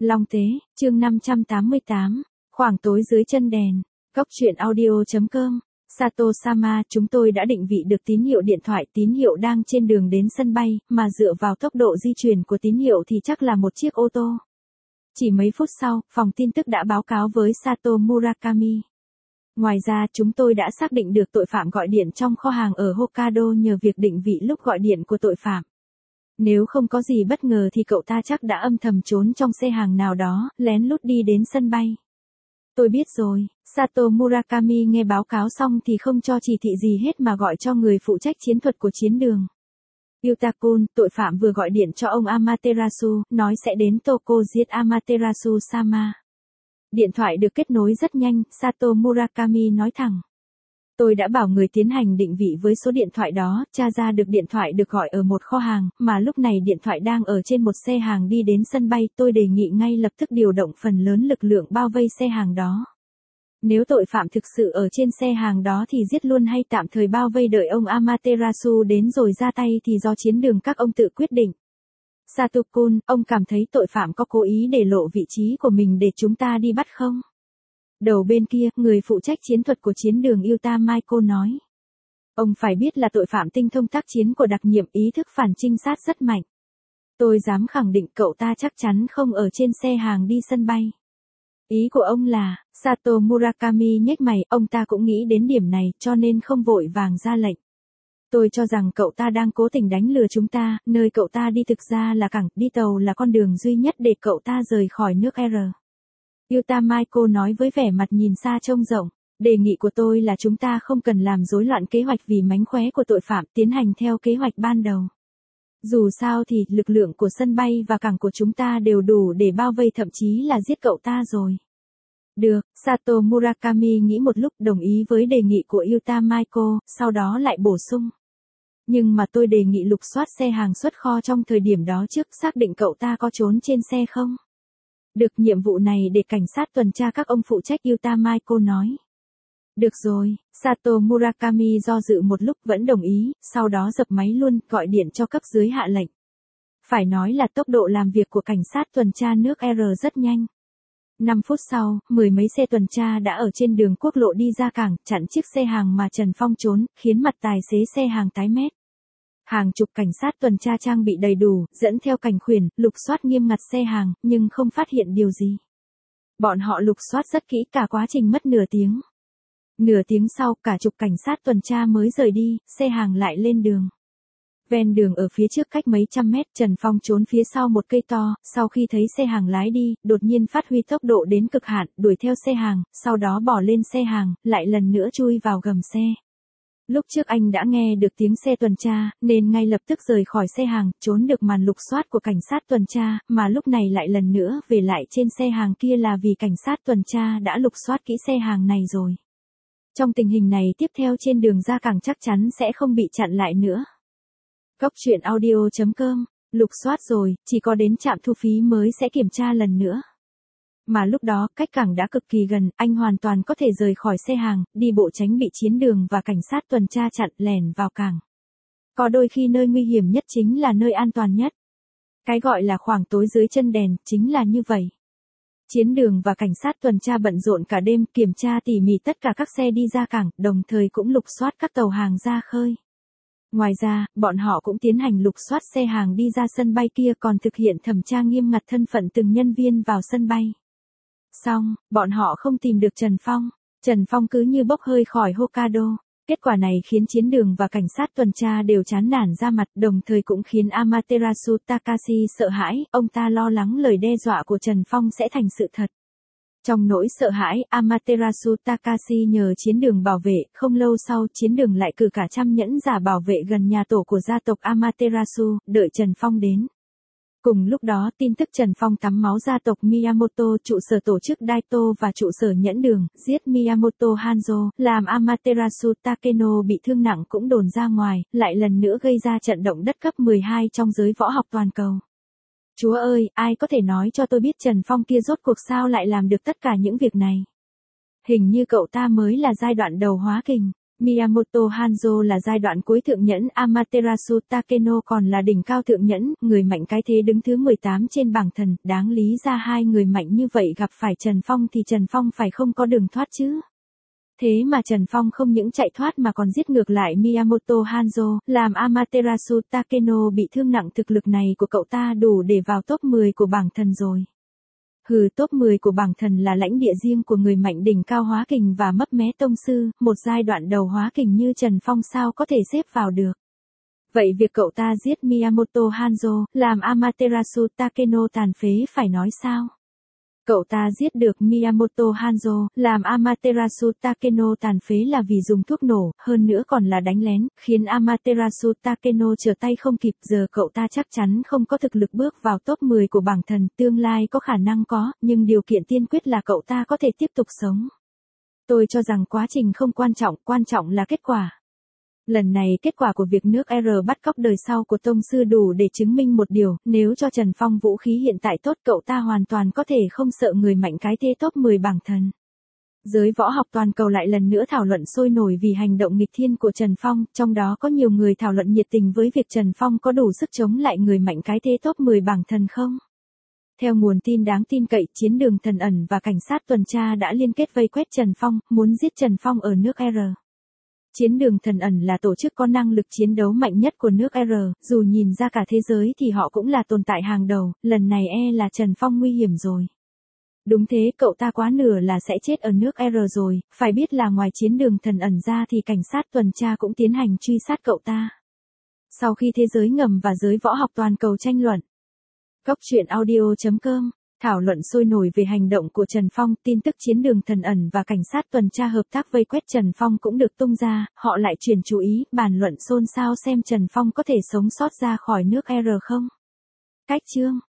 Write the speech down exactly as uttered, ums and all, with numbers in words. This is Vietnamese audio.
Long Tế, chương năm trăm tám mươi tám, khoảng tối dưới chân đèn, Cốc truyện audio.com, Sato-sama, chúng tôi đã định vị được tín hiệu điện thoại, tín hiệu đang trên đường đến sân bay, mà dựa vào tốc độ di chuyển của tín hiệu thì chắc là một chiếc ô tô. Chỉ mấy phút sau, phòng tin tức đã báo cáo với Sato Murakami. Ngoài ra, chúng tôi đã xác định được tội phạm gọi điện trong kho hàng ở Hokkaido nhờ việc định vị lúc gọi điện của tội phạm. Nếu không có gì bất ngờ thì cậu ta chắc đã âm thầm trốn trong xe hàng nào đó, lén lút đi đến sân bay. Tôi biết rồi, Sato Murakami nghe báo cáo xong thì không cho chỉ thị gì hết mà gọi cho người phụ trách chiến thuật của chiến đường. Yutakun, tội phạm vừa gọi điện cho ông Amaterasu, nói sẽ đến Toko giết Amaterasu-sama. Điện thoại được kết nối rất nhanh, Sato Murakami nói thẳng. Tôi đã bảo người tiến hành định vị với số điện thoại đó, tra ra được điện thoại được gọi ở một kho hàng, mà lúc này điện thoại đang ở trên một xe hàng đi đến sân bay, tôi đề nghị ngay lập tức điều động phần lớn lực lượng bao vây xe hàng đó. Nếu tội phạm thực sự ở trên xe hàng đó thì giết luôn hay tạm thời bao vây đợi ông Amaterasu đến rồi ra tay thì do chiến đường các ông tự quyết định. Sato-kun, ông cảm thấy tội phạm có cố ý để lộ vị trí của mình để chúng ta đi bắt không? Đầu bên kia, người phụ trách chiến thuật của chiến đường Yuta Maiko nói. Ông phải biết là tội phạm tinh thông tác chiến của đặc nhiệm, ý thức phản trinh sát rất mạnh. Tôi dám khẳng định cậu ta chắc chắn không ở trên xe hàng đi sân bay. Ý của ông là, Sato Murakami nhếch mày, ông ta cũng nghĩ đến điểm này cho nên không vội vàng ra lệnh. Tôi cho rằng cậu ta đang cố tình đánh lừa chúng ta, nơi cậu ta đi thực ra là cảng, đi tàu là con đường duy nhất để cậu ta rời khỏi nước R. Yuta Maiko nói với vẻ mặt nhìn xa trông rộng, đề nghị của tôi là chúng ta không cần làm rối loạn kế hoạch vì mánh khóe của tội phạm, tiến hành theo kế hoạch ban đầu. Dù sao thì, lực lượng của sân bay và cảng của chúng ta đều đủ để bao vây thậm chí là giết cậu ta rồi. Được, Sato Murakami nghĩ một lúc đồng ý với đề nghị của Yuta Maiko, sau đó lại bổ sung. Nhưng mà tôi đề nghị lục soát xe hàng xuất kho trong thời điểm đó trước, xác định cậu ta có trốn trên xe không? Được, nhiệm vụ này để cảnh sát tuần tra các ông phụ trách, Yuta Maiko nói. Được rồi, Sato Murakami do dự một lúc vẫn đồng ý, sau đó dập máy luôn, gọi điện cho cấp dưới hạ lệnh. Phải nói là tốc độ làm việc của cảnh sát tuần tra nước R rất nhanh. năm phút sau, mười mấy xe tuần tra đã ở trên đường quốc lộ đi ra cảng, chặn chiếc xe hàng mà Trần Phong trốn, khiến mặt tài xế xe hàng tái mét. Hàng chục cảnh sát tuần tra trang bị đầy đủ, dẫn theo cảnh khuyển, lục soát nghiêm ngặt xe hàng, nhưng không phát hiện điều gì. Bọn họ lục soát rất kỹ, cả quá trình mất nửa tiếng. Nửa tiếng sau, cả chục cảnh sát tuần tra mới rời đi, xe hàng lại lên đường. Ven đường ở phía trước cách mấy trăm mét, Trần Phong trốn phía sau một cây to, sau khi thấy xe hàng lái đi, đột nhiên phát huy tốc độ đến cực hạn, đuổi theo xe hàng, sau đó bỏ lên xe hàng, lại lần nữa chui vào gầm xe. Lúc trước anh đã nghe được tiếng xe tuần tra, nên ngay lập tức rời khỏi xe hàng, trốn được màn lục soát của cảnh sát tuần tra, mà lúc này lại lần nữa về lại trên xe hàng kia là vì cảnh sát tuần tra đã lục soát kỹ xe hàng này rồi. Trong tình hình này tiếp theo trên đường ra cảng chắc chắn sẽ không bị chặn lại nữa. Cốc truyện audio.com, lục soát rồi, chỉ có đến trạm thu phí mới sẽ kiểm tra lần nữa. Mà lúc đó, cách cảng đã cực kỳ gần, anh hoàn toàn có thể rời khỏi xe hàng, đi bộ tránh bị chiến đường và cảnh sát tuần tra chặn, lẻn vào cảng. Có đôi khi nơi nguy hiểm nhất chính là nơi an toàn nhất. Cái gọi là khoảng tối dưới chân đèn, chính là như vậy. Chiến đường và cảnh sát tuần tra bận rộn cả đêm, kiểm tra tỉ mỉ tất cả các xe đi ra cảng, đồng thời cũng lục soát các tàu hàng ra khơi. Ngoài ra, bọn họ cũng tiến hành lục soát xe hàng đi ra sân bay kia, còn thực hiện thẩm tra nghiêm ngặt thân phận từng nhân viên vào sân bay. Xong, bọn họ không tìm được Trần Phong. Trần Phong cứ như bốc hơi khỏi Hokkaido. Kết quả này khiến chiến đường và cảnh sát tuần tra đều chán nản ra mặt, đồng thời cũng khiến Amaterasu Takashi sợ hãi, ông ta lo lắng lời đe dọa của Trần Phong sẽ thành sự thật. Trong nỗi sợ hãi, Amaterasu Takashi nhờ chiến đường bảo vệ, không lâu sau chiến đường lại cử cả trăm nhẫn giả bảo vệ gần nhà tổ của gia tộc Amaterasu, đợi Trần Phong đến. Cùng lúc đó, tin tức Trần Phong tắm máu gia tộc Miyamoto, trụ sở tổ chức Daito và trụ sở nhẫn đường, giết Miyamoto Hanzo, làm Amaterasu Takeno bị thương nặng cũng đồn ra ngoài, lại lần nữa gây ra trận động đất cấp mười hai trong giới võ học toàn cầu. Chúa ơi, ai có thể nói cho tôi biết Trần Phong kia rốt cuộc sao lại làm được tất cả những việc này? Hình như cậu ta mới là giai đoạn đầu hóa kình. Miyamoto Hanzo là giai đoạn cuối thượng nhẫn, Amaterasu Takeno còn là đỉnh cao thượng nhẫn, người mạnh cái thế đứng thứ mười tám trên bảng thần, đáng lý ra hai người mạnh như vậy gặp phải Trần Phong thì Trần Phong phải không có đường thoát chứ. Thế mà Trần Phong không những chạy thoát mà còn giết ngược lại Miyamoto Hanzo, làm Amaterasu Takeno bị thương nặng. Thực lực này của cậu ta đủ để vào top mười của bảng thần rồi. Hừ, top mười của bảng thần là lãnh địa riêng của người mạnh đỉnh cao hóa kình và mấp mé tông sư, một giai đoạn đầu hóa kình như Trần Phong sao có thể xếp vào được. Vậy việc cậu ta giết Miyamoto Hanzo, làm Amaterasu Takeno tàn phế phải nói sao? Cậu ta giết được Miyamoto Hanzo, làm Amaterasu Takeno tàn phế là vì dùng thuốc nổ, hơn nữa còn là đánh lén, khiến Amaterasu Takeno trở tay không kịp. Giờ cậu ta chắc chắn không có thực lực bước vào top mười của bảng thần, tương lai có khả năng có, nhưng điều kiện tiên quyết là cậu ta có thể tiếp tục sống. Tôi cho rằng quá trình không quan trọng, quan trọng là kết quả. Lần này kết quả của việc nước R bắt cóc đời sau của tông sư đủ để chứng minh một điều, nếu cho Trần Phong vũ khí hiện tại tốt cậu ta hoàn toàn có thể không sợ người mạnh cái thế top mười bảng thần. Giới võ học toàn cầu lại lần nữa thảo luận sôi nổi vì hành động nghịch thiên của Trần Phong, trong đó có nhiều người thảo luận nhiệt tình với việc Trần Phong có đủ sức chống lại người mạnh cái thế top mười bảng thần không. Theo nguồn tin đáng tin cậy, chiến đường thần ẩn và cảnh sát tuần tra đã liên kết vây quét Trần Phong, muốn giết Trần Phong ở nước R. Chiến đường thần ẩn là tổ chức có năng lực chiến đấu mạnh nhất của nước R, dù nhìn ra cả thế giới thì họ cũng là tồn tại hàng đầu, lần này e là Trần Phong nguy hiểm rồi. Đúng thế, cậu ta quá nửa là sẽ chết ở nước R rồi, phải biết là ngoài chiến đường thần ẩn ra thì cảnh sát tuần tra cũng tiến hành truy sát cậu ta. Sau khi thế giới ngầm và giới võ học toàn cầu tranh luận, Góc truyện audio chấm com thảo luận sôi nổi về hành động của Trần Phong, tin tức chiến đường thần ẩn và cảnh sát tuần tra hợp tác vây quét Trần Phong cũng được tung ra, họ lại chuyển chú ý, bàn luận xôn xao xem Trần Phong có thể sống sót ra khỏi nước R không. Cách chương